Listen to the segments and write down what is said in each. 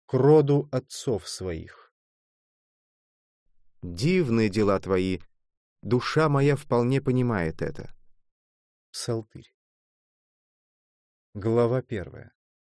к роду отцов своих. Дивные дела твои, душа моя вполне понимает это. Псалтырь. Глава 1.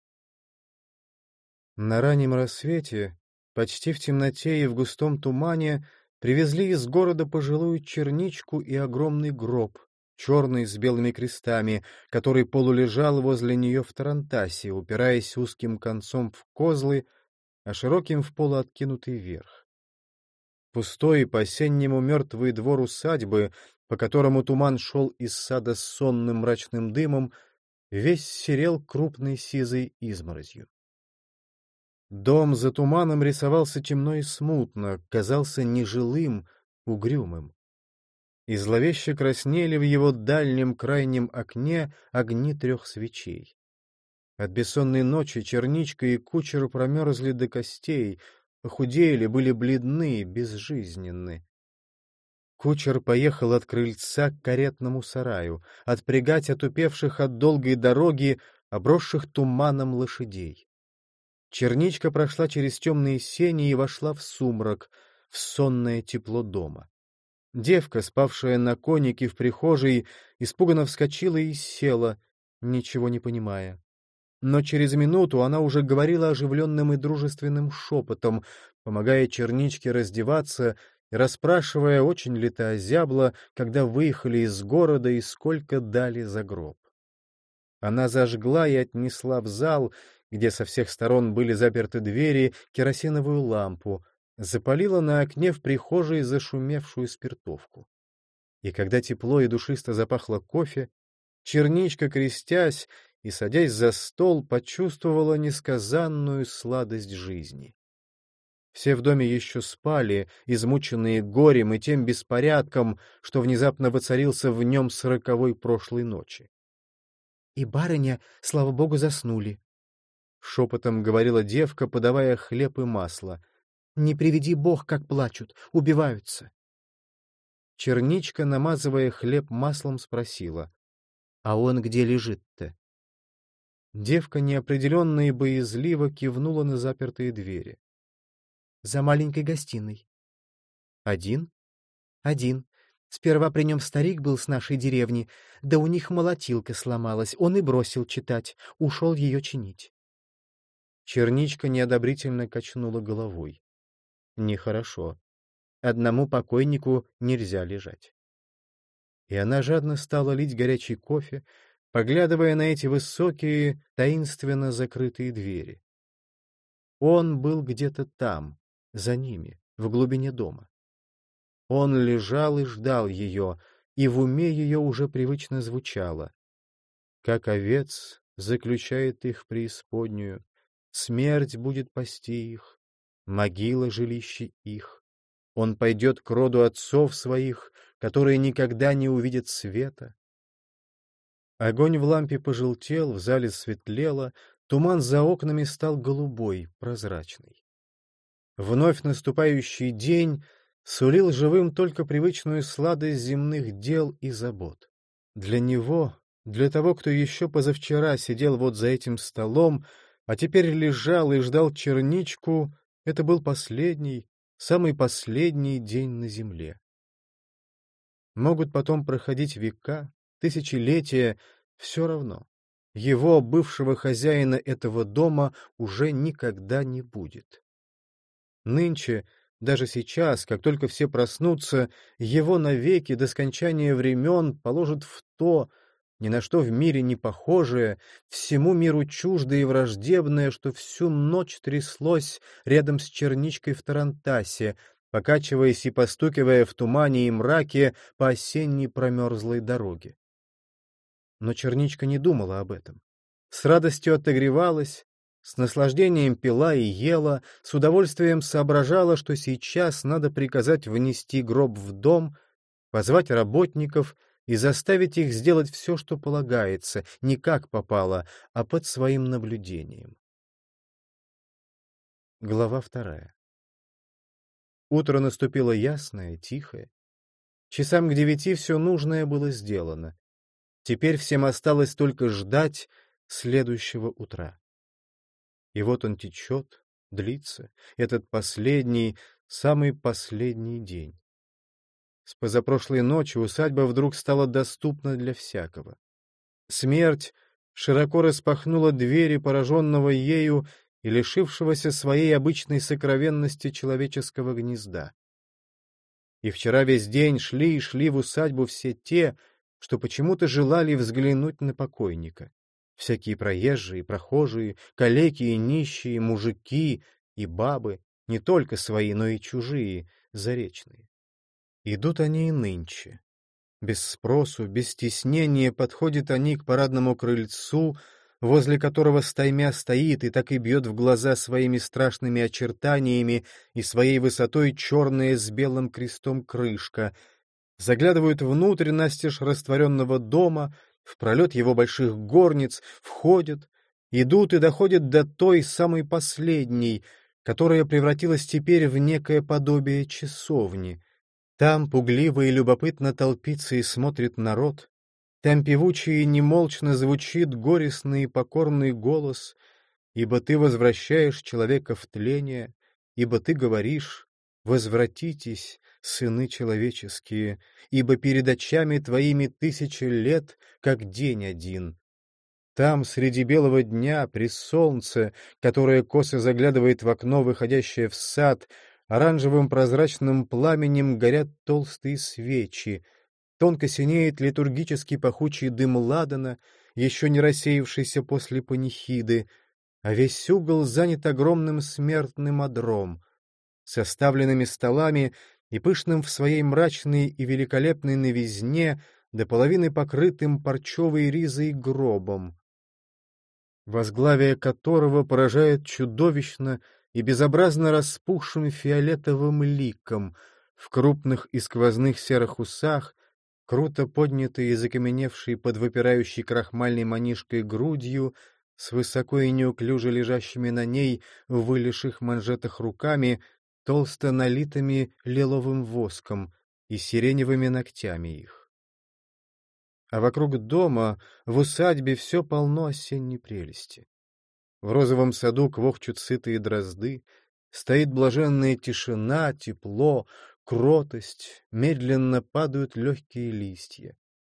На раннем рассвете, почти в темноте и в густом тумане, привезли из города пожилую черничку и огромный гроб, черный с белыми крестами, который полулежал возле нее в тарантасе, упираясь узким концом в козлы, а широким в полуоткинутый верх. Пустой по-осеннему мертвый двор усадьбы, по которому туман шел из сада с сонным мрачным дымом, весь серел крупной сизой изморозью. Дом за туманом рисовался темно и смутно, казался нежилым, угрюмым. И зловеще краснели в его дальнем крайнем окне огни 3 свечей. От бессонной ночи черничка и кучер промерзли до костей, похудели, были бледны, безжизненны. Кучер поехал от крыльца к каретному сараю, отпрягать отупевших от долгой дороги, обросших туманом лошадей. Черничка прошла через темные сени и вошла в сумрак, в сонное тепло дома. Девка, спавшая на конике в прихожей, испуганно вскочила и села, ничего не понимая. Но через минуту она уже говорила оживленным и дружественным шепотом, помогая черничке раздеваться и расспрашивая, очень ли та озябла, когда выехали из города и сколько дали за гроб. Она зажгла и отнесла в зал, где со всех сторон были заперты двери, керосиновую лампу, запалила на окне в прихожей зашумевшую спиртовку. И когда тепло и душисто запахло кофе, черничка, крестясь и садясь за стол, почувствовала несказанную сладость жизни. Все в доме еще спали, измученные горем и тем беспорядком, что внезапно воцарился в нем с роковой прошлой ночи. — И барыня, слава богу, заснули, — шепотом говорила девка, подавая хлеб и масло. — Не приведи бог, как плачут, убиваются. Черничка, намазывая хлеб маслом, спросила: — А он где лежит-то? Девка неопределенно и боязливо кивнула на запертые двери. — За маленькой гостиной. — Один? — Один. Сперва при нем старик был с нашей деревни, да у них молотилка сломалась, он и бросил читать, ушел ее чинить. Черничка неодобрительно качнула головой. Нехорошо. Одному покойнику нельзя лежать. И она жадно стала лить горячий кофе, поглядывая на эти высокие, таинственно закрытые двери. Он был где-то там, за ними, в глубине дома. Он лежал и ждал ее, и в уме ее уже привычно звучало: «Как овец заключает их преисподнюю, смерть будет пасти их, могила — жилище их. Он пойдет к роду отцов своих, которые никогда не увидят света». Огонь в лампе пожелтел, в зале светлело, туман за окнами стал голубой, прозрачный. Вновь наступающий день сулил живым только привычную сладость земных дел и забот. Для него, для того, кто еще позавчера сидел вот за этим столом, а теперь лежал и ждал черничку, это был последний, самый последний день на земле. Могут потом проходить века, тысячелетия, все равно. Его, бывшего хозяина этого дома, уже никогда не будет. Нынче, даже сейчас, как только все проснутся, его навеки до скончания времен положат в то, ни на что в мире не похожее, всему миру чуждое и враждебное, что всю ночь тряслось рядом с черничкой в тарантасе, покачиваясь и постукивая в тумане и мраке по осенней промерзлой дороге. Но черничка не думала об этом. С радостью отогревалась, с наслаждением пила и ела, с удовольствием соображала, что сейчас надо приказать внести гроб в дом, позвать работников и заставить их сделать все, что полагается, не как попало, а под своим наблюдением. Глава 2. Утро наступило ясное, тихое. Часам к 9 все нужное было сделано. Теперь всем осталось только ждать следующего утра. И вот он течет, длится этот последний, самый последний день. С позапрошлой ночи усадьба вдруг стала доступна для всякого. Смерть широко распахнула двери пораженного ею и лишившегося своей обычной сокровенности человеческого гнезда. И вчера весь день шли и шли в усадьбу все те, что почему-то желали взглянуть на покойника. Всякие проезжие, прохожие, калеки и нищие, мужики и бабы, не только свои, но и чужие, заречные. Идут они и нынче. Без спросу, без стеснения подходят они к парадному крыльцу, возле которого стаймя стоит и так и бьет в глаза своими страшными очертаниями и своей высотой черная с белым крестом крышка, заглядывают внутрь настежь растворенного дома, в пролет его больших горниц, входят, идут и доходят до той самой последней, которая превратилась теперь в некое подобие часовни. Там пугливо и любопытно толпится и смотрит народ, там певучий и немолчно звучит горестный и покорный голос, ибо ты возвращаешь человека в тление, ибо ты говоришь: «Возвратитесь, сыны человеческие, ибо перед очами твоими 1000 лет, как день один». Там, среди белого дня, при солнце, которое косо заглядывает в окно, выходящее в сад, оранжевым прозрачным пламенем горят толстые свечи, тонко синеет литургический пахучий дым ладана, еще не рассеявшийся после панихиды, а весь угол занят огромным смертным одром, с оставленными столами и пышным в своей мрачной и великолепной новизне до половины покрытым парчевой ризой гробом, возглавие которого поражает чудовищно и безобразно распухшим фиолетовым ликом, в крупных и сквозных серых усах, круто поднятые и закаменевшие под выпирающей крахмальной манишкой грудью, с высоко и неуклюже лежащими на ней в вылезших манжетах руками, толсто налитыми лиловым воском и сиреневыми ногтями их. А вокруг дома, в усадьбе, все полно осенней прелести. В розовом саду квохчут сытые дрозды, стоит блаженная тишина, тепло, кротость, медленно падают легкие листья.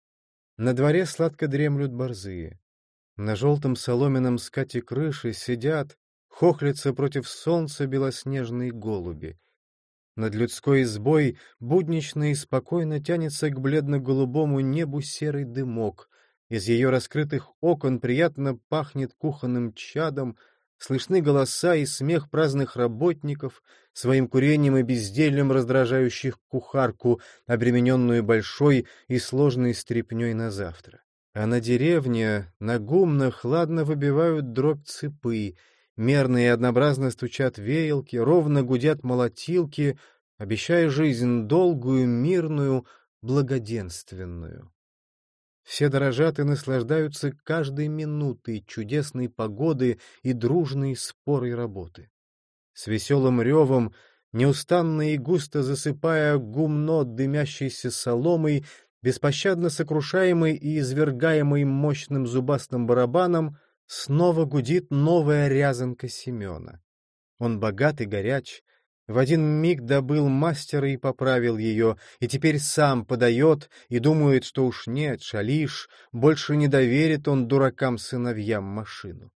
На дворе сладко дремлют борзые. На желтом соломенном скате крыши сидят, хохлятся против солнца белоснежные голуби. Над людской избой буднично и спокойно тянется к бледно-голубому небу серый дымок. Из ее раскрытых окон приятно пахнет кухонным чадом, слышны голоса и смех праздных работников, своим курением и бездельем раздражающих кухарку, обремененную большой и сложной стряпней на завтра. А на деревне, на гумнах, ладно выбивают дробь цепы, мерно и однообразно стучат веялки, ровно гудят молотилки, обещая жизнь долгую, мирную, благоденственную. Все дорожат и наслаждаются каждой минутой чудесной погоды и дружной спорой работы. С веселым ревом, неустанно и густо засыпая гумно дымящейся соломой, беспощадно сокрушаемый и извергаемый мощным зубастым барабаном, снова гудит новая рязанка Семена. Он богат и горяч, в один миг добыл мастера и поправил ее, и теперь сам подает и думает, что уж нет, шалишь, больше не доверит он дуракам-сыновьям машину.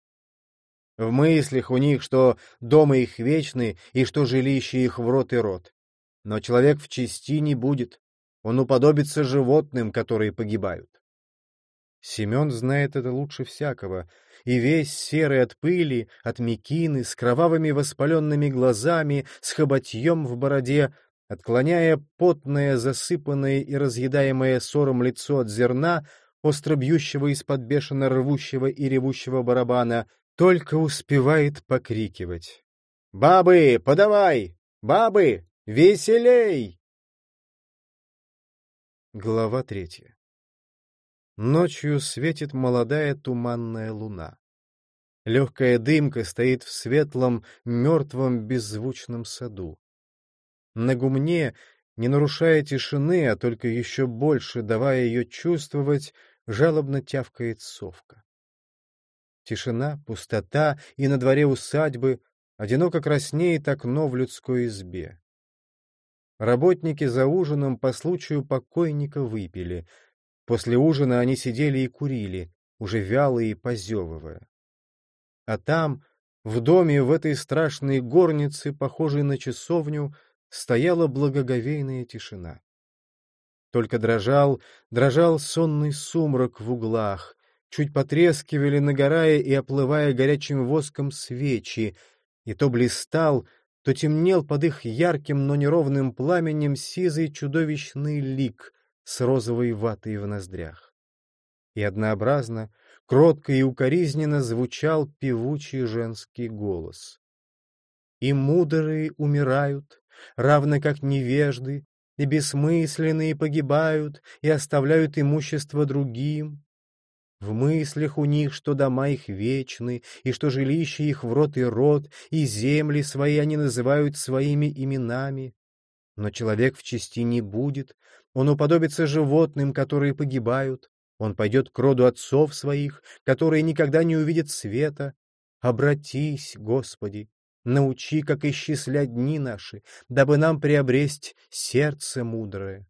В мыслях у них, что дома их вечны и что жилище их в рот и рот. Но человек в чести не будет, он уподобится животным, которые погибают. Семен знает это лучше всякого, и весь серый от пыли, от мекины, с кровавыми воспаленными глазами, с хоботьем в бороде, отклоняя потное, засыпанное и разъедаемое ссором лицо от зерна, остро бьющего из-под бешено рвущего и ревущего барабана, только успевает покрикивать: «Бабы, подавай! Бабы, веселей!» Глава 3. Ночью светит молодая туманная луна. Легкая дымка стоит в светлом, мертвом, беззвучном саду. На гумне, не нарушая тишины, а только еще больше давая ее чувствовать, жалобно тявкает совка. Тишина, пустота и на дворе усадьбы, одиноко краснеет окно в людской избе. Работники за ужином по случаю покойника выпили. После ужина они сидели и курили, уже вялые и позевывая. А там, в доме, в этой страшной горнице, похожей на часовню, стояла благоговейная тишина. Только дрожал сонный сумрак в углах, чуть потрескивали, нагорая и оплывая горячим воском свечи, и то блистал, то темнел под их ярким, но неровным пламенем сизый чудовищный лик с розовой ватой в ноздрях. И однообразно, кротко и укоризненно звучал певучий женский голос. «И мудрые умирают, равно как невежды, и бессмысленные погибают и оставляют имущество другим. В мыслях у них, что дома их вечны, и что жилища их в род и род, и земли свои они называют своими именами. Но человек в чести не будет, он уподобится животным, которые погибают, он пойдет к роду отцов своих, которые никогда не увидят света. Обратись, Господи, научи, как исчислять дни наши, дабы нам приобресть сердце мудрое».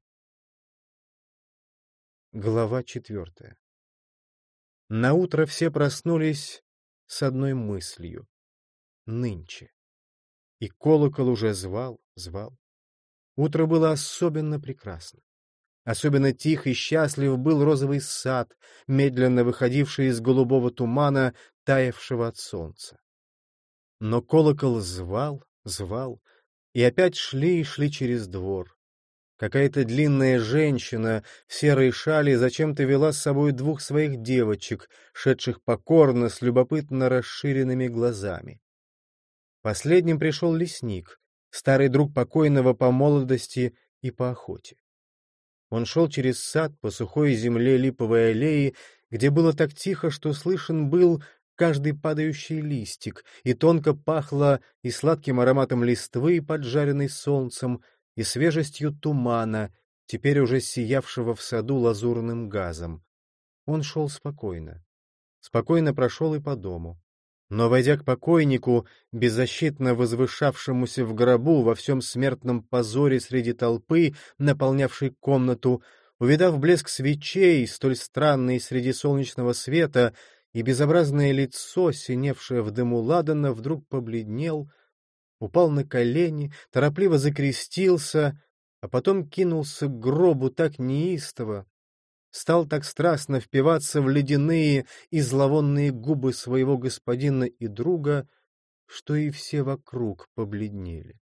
Глава 4. Наутро все проснулись с одной мыслью — нынче. И колокол уже звал. Утро было особенно прекрасно. Особенно тих и счастлив был розовый сад, медленно выходивший из голубого тумана, таявшего от солнца. Но колокол звал, и опять шли и шли через двор. Какая-то длинная женщина в серой шали зачем-то вела с собой двух своих девочек, шедших покорно, с любопытно расширенными глазами. Последним пришел лесник, старый друг покойного по молодости и по охоте. Он шел через сад по сухой земле липовой аллеи, где было так тихо, что слышен был каждый падающий листик, и тонко пахло и сладким ароматом листвы, поджаренной солнцем, и свежестью тумана, теперь уже сиявшего в саду лазурным газом. Он шел спокойно. Спокойно прошел и по дому. Но, войдя к покойнику, беззащитно возвышавшемуся в гробу во всем смертном позоре среди толпы, наполнявшей комнату, увидав блеск свечей, столь странный среди солнечного света, и безобразное лицо, синевшее в дыму ладана, вдруг побледнел, упал на колени, торопливо закрестился, а потом кинулся к гробу так неистово, стал так страстно впиваться в ледяные и зловонные губы своего господина и друга, что и все вокруг побледнели.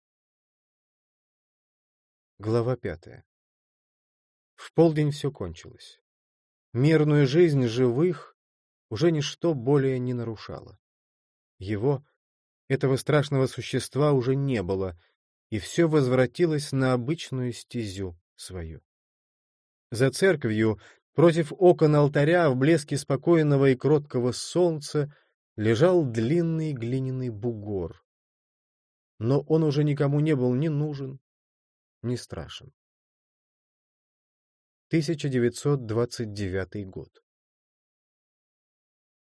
Глава 5. В полдень все кончилось. Мирную жизнь живых уже ничто более не нарушало. Его, этого страшного существа, уже не было, и все возвратилось на обычную стезю свою. За церковью, против окон алтаря, в блеске спокойного и кроткого солнца, лежал длинный глиняный бугор. Но он уже никому не был ни нужен, ни страшен. 1929 год.